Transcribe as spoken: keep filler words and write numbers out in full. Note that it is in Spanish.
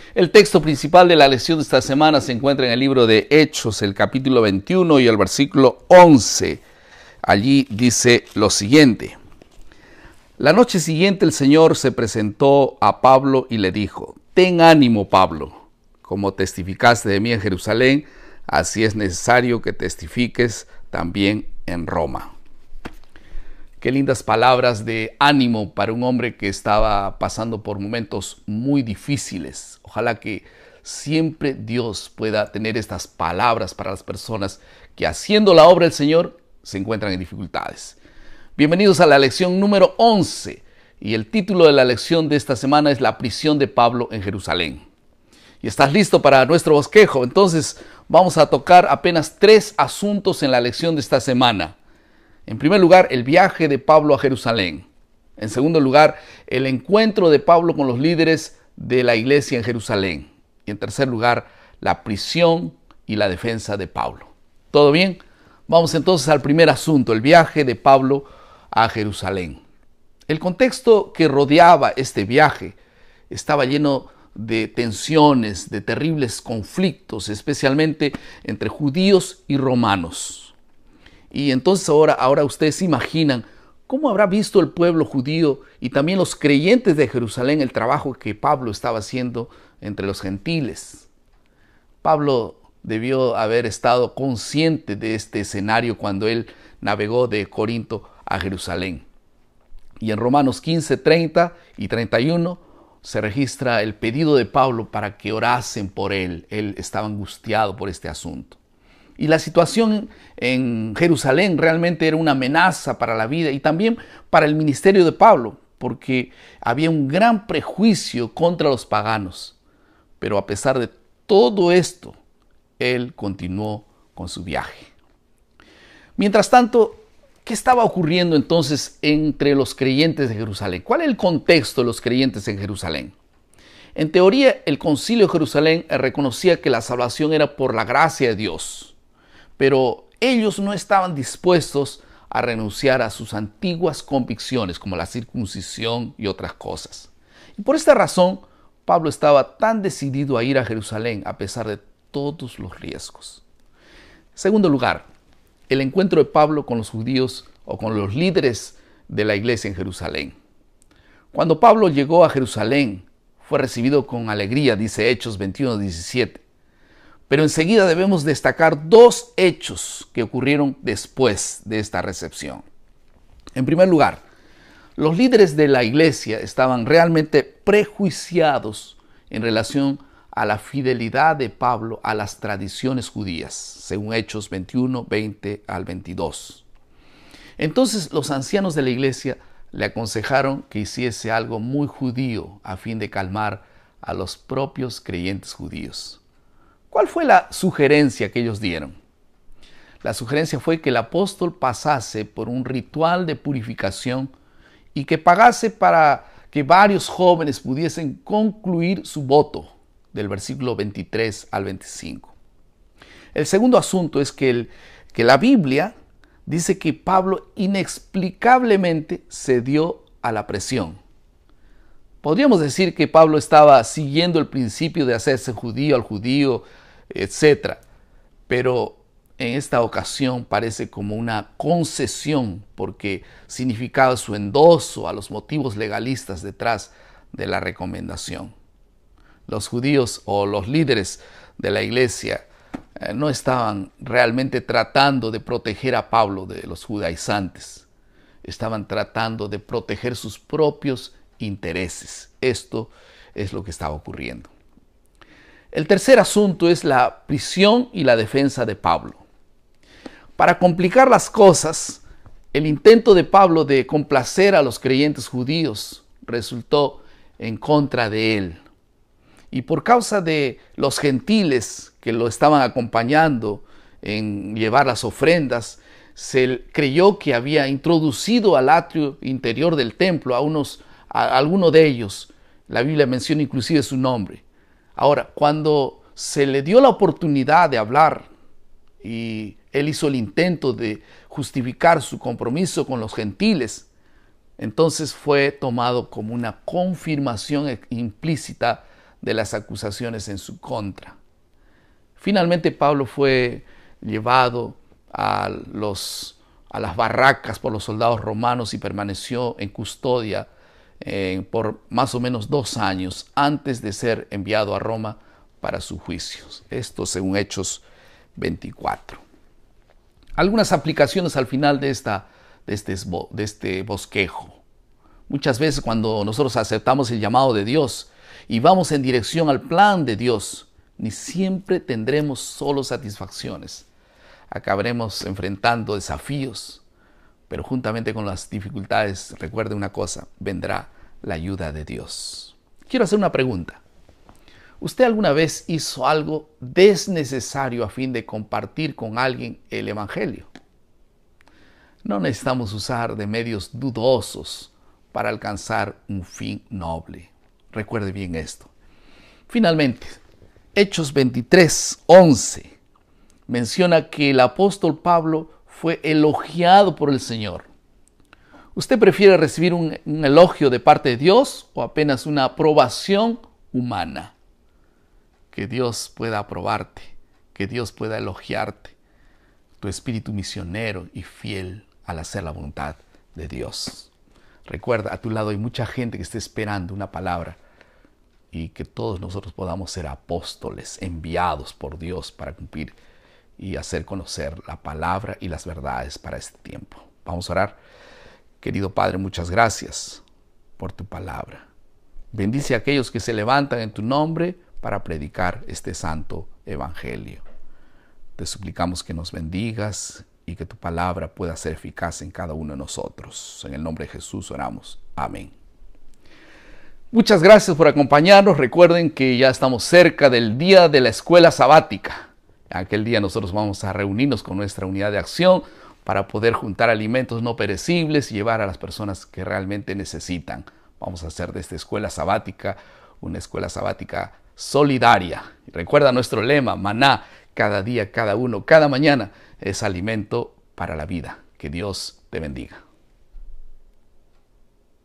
El texto principal de la lección de esta semana se encuentra en el libro de Hechos, el capítulo veintiuno y el versículo once. Allí dice lo siguiente: La noche siguiente el Señor se presentó a Pablo y le dijo: Ten ánimo, Pablo, como testificaste de mí en Jerusalén, así es necesario que testifiques también en Roma. Qué lindas palabras de ánimo para un hombre que estaba pasando por momentos muy difíciles. Ojalá que siempre Dios pueda tener estas palabras para las personas que, haciendo la obra del Señor, se encuentran en dificultades. Bienvenidos a la lección número once, y el título de la lección de esta semana es La prisión de Pablo en Jerusalén. ¿Y estás listo para nuestro bosquejo? Entonces vamos a tocar apenas tres asuntos en la lección de esta semana. En primer lugar, el viaje de Pablo a Jerusalén. En segundo lugar, el encuentro de Pablo con los líderes de la iglesia en Jerusalén. Y en tercer lugar, la prisión y la defensa de Pablo. ¿Todo bien? Vamos entonces al primer asunto, el viaje de Pablo a Jerusalén. El contexto que rodeaba este viaje estaba lleno de tensiones, de terribles conflictos, especialmente entre judíos y romanos. Y entonces ahora, ahora ustedes se imaginan cómo habrá visto el pueblo judío y también los creyentes de Jerusalén el trabajo que Pablo estaba haciendo entre los gentiles. Pablo debió haber estado consciente de este escenario cuando él navegó de Corinto a Jerusalén. Y en Romanos quince, treinta y treinta y uno se registra el pedido de Pablo para que orasen por él. Él estaba angustiado por este asunto. Y la situación en Jerusalén realmente era una amenaza para la vida y también para el ministerio de Pablo, porque había un gran prejuicio contra los paganos. Pero a pesar de todo esto, él continuó con su viaje. Mientras tanto, ¿qué estaba ocurriendo entonces entre los creyentes de Jerusalén? ¿Cuál es el contexto de los creyentes en Jerusalén? En teoría, el Concilio de Jerusalén reconocía que la salvación era por la gracia de Dios, pero ellos no estaban dispuestos a renunciar a sus antiguas convicciones, como la circuncisión y otras cosas. Y por esta razón, Pablo estaba tan decidido a ir a Jerusalén a pesar de todos los riesgos. En segundo lugar, el encuentro de Pablo con los judíos o con los líderes de la iglesia en Jerusalén. Cuando Pablo llegó a Jerusalén, fue recibido con alegría, dice Hechos veintiuno, diecisiete. Pero enseguida debemos destacar dos hechos que ocurrieron después de esta recepción. En primer lugar, los líderes de la iglesia estaban realmente prejuiciados en relación a la fidelidad de Pablo a las tradiciones judías, según Hechos veintiuno, veinte al veintidós. Entonces los ancianos de la iglesia le aconsejaron que hiciese algo muy judío a fin de calmar a los propios creyentes judíos. ¿Cuál fue la sugerencia que ellos dieron? La sugerencia fue que el apóstol pasase por un ritual de purificación y que pagase para que varios jóvenes pudiesen concluir su voto, del versículo veintitrés al veinticinco. El segundo asunto es que, el, que la Biblia dice que Pablo inexplicablemente cedió a la presión. Podríamos decir que Pablo estaba siguiendo el principio de hacerse judío al judío, etcétera. Pero en esta ocasión parece como una concesión porque significaba su endoso a los motivos legalistas detrás de la recomendación. Los judíos o los líderes de la iglesia eh, no estaban realmente tratando de proteger a Pablo de los judaizantes. Estaban tratando de proteger sus propios intereses. Esto es lo que estaba ocurriendo. El tercer asunto es la prisión y la defensa de Pablo. Para complicar las cosas, el intento de Pablo de complacer a los creyentes judíos resultó en contra de él. Y por causa de los gentiles que lo estaban acompañando en llevar las ofrendas, se creyó que había introducido al atrio interior del templo a, unos, a alguno de ellos. La Biblia menciona inclusive su nombre. Ahora, cuando se le dio la oportunidad de hablar y él hizo el intento de justificar su compromiso con los gentiles, entonces fue tomado como una confirmación implícita de las acusaciones en su contra. Finalmente Pablo fue llevado a, los, a las barracas por los soldados romanos y permaneció en custodia eh, por más o menos dos años antes de ser enviado a Roma para su juicio. Esto según Hechos veinticuatro. Algunas aplicaciones al final de, esta, de, este, de este bosquejo. Muchas veces cuando nosotros aceptamos el llamado de Dios y vamos en dirección al plan de Dios, ni siempre tendremos solo satisfacciones. Acabaremos enfrentando desafíos, pero juntamente con las dificultades, recuerde una cosa, vendrá la ayuda de Dios. Quiero hacer una pregunta. ¿Usted alguna vez hizo algo desnecesario a fin de compartir con alguien el Evangelio? No necesitamos usar de medios dudosos para alcanzar un fin noble. Recuerde bien esto. Finalmente, Hechos veintitrés, once menciona que el apóstol Pablo fue elogiado por el Señor. ¿Usted prefiere recibir un, un elogio de parte de Dios o apenas una aprobación humana? Que Dios pueda aprobarte, que Dios pueda elogiarte, tu espíritu misionero y fiel al hacer la voluntad de Dios. Recuerda, a tu lado hay mucha gente que está esperando una palabra y que todos nosotros podamos ser apóstoles enviados por Dios para cumplir y hacer conocer la palabra y las verdades para este tiempo. Vamos a orar. Querido Padre, muchas gracias por tu palabra. Bendice a aquellos que se levantan en tu nombre para predicar este santo evangelio. Te suplicamos que nos bendigas y que tu palabra pueda ser eficaz en cada uno de nosotros. En el nombre de Jesús oramos. Amén. Muchas gracias por acompañarnos. Recuerden que ya estamos cerca del día de la escuela sabática. Aquel día nosotros vamos a reunirnos con nuestra unidad de acción para poder juntar alimentos no perecibles y llevar a las personas que realmente necesitan. Vamos a hacer de esta escuela sabática una escuela sabática solidaria. Recuerda nuestro lema, maná, cada día, cada uno, cada mañana es alimento para la vida. Que Dios te bendiga.